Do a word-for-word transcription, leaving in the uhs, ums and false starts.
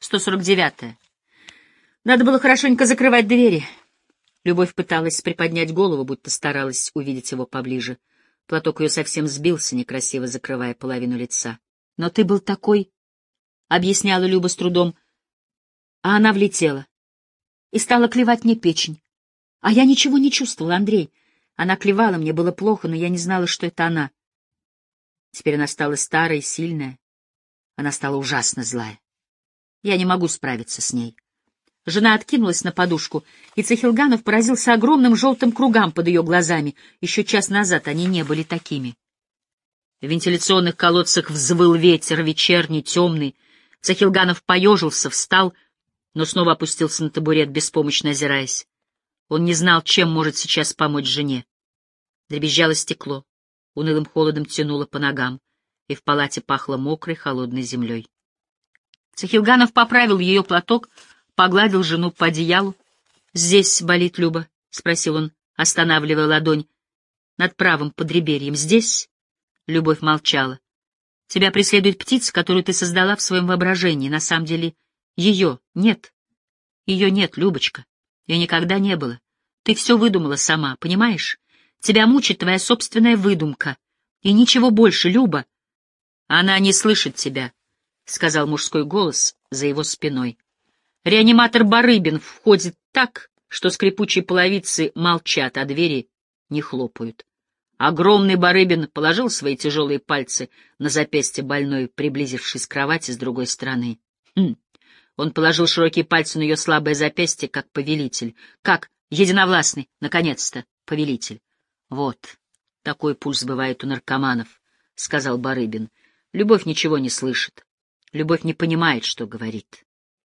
сто сорок девятая. Надо было хорошенько закрывать двери. Любовь пыталась приподнять голову, будто старалась увидеть его поближе. Платок ее совсем сбился, некрасиво закрывая половину лица. «Но ты был такой...» — объясняла Люба с трудом. А она влетела и стала клевать мне печень. А я ничего не чувствовала, Андрей. Она клевала, мне было плохо, но я не знала, что это она. Теперь она стала старой, сильная. Она стала ужасно злая. Я не могу справиться с ней. Жена откинулась на подушку, и Цехилганов поразился огромным желтым кругам под ее глазами. Еще час назад они не были такими. В вентиляционных колодцах взвыл ветер, вечерний, темный. Цехилганов поежился, встал, но снова опустился на табурет, беспомощно озираясь. Он не знал, чем может сейчас помочь жене. Дребезжало стекло, унылым холодом тянуло по ногам, и в палате пахло мокрой, холодной землей. Цехилганов поправил ее платок, погладил жену по одеялу. — Здесь болит, Люба? — спросил он, останавливая ладонь над правым подреберьем. — Здесь? Любовь молчала. — Тебя преследует птица, которую ты создала в своем воображении. На самом деле ее нет. Ее нет, Любочка. Ее никогда не было. Ты все выдумала сама, понимаешь? Тебя мучит твоя собственная выдумка. И ничего больше, Люба. — Она не слышит тебя, — сказал мужской голос за его спиной. Реаниматор Барыбин входит так, что скрипучие половицы молчат, а двери не хлопают. Огромный Барыбин положил свои тяжелые пальцы на запястье больной, приблизившись к кровати с другой стороны. Хм. Он положил широкие пальцы на ее слабое запястье, как повелитель. Как единовластный, наконец-то, повелитель. Вот, такой пульс бывает у наркоманов, — сказал Барыбин. Любовь ничего не слышит. Любовь не понимает, что говорит.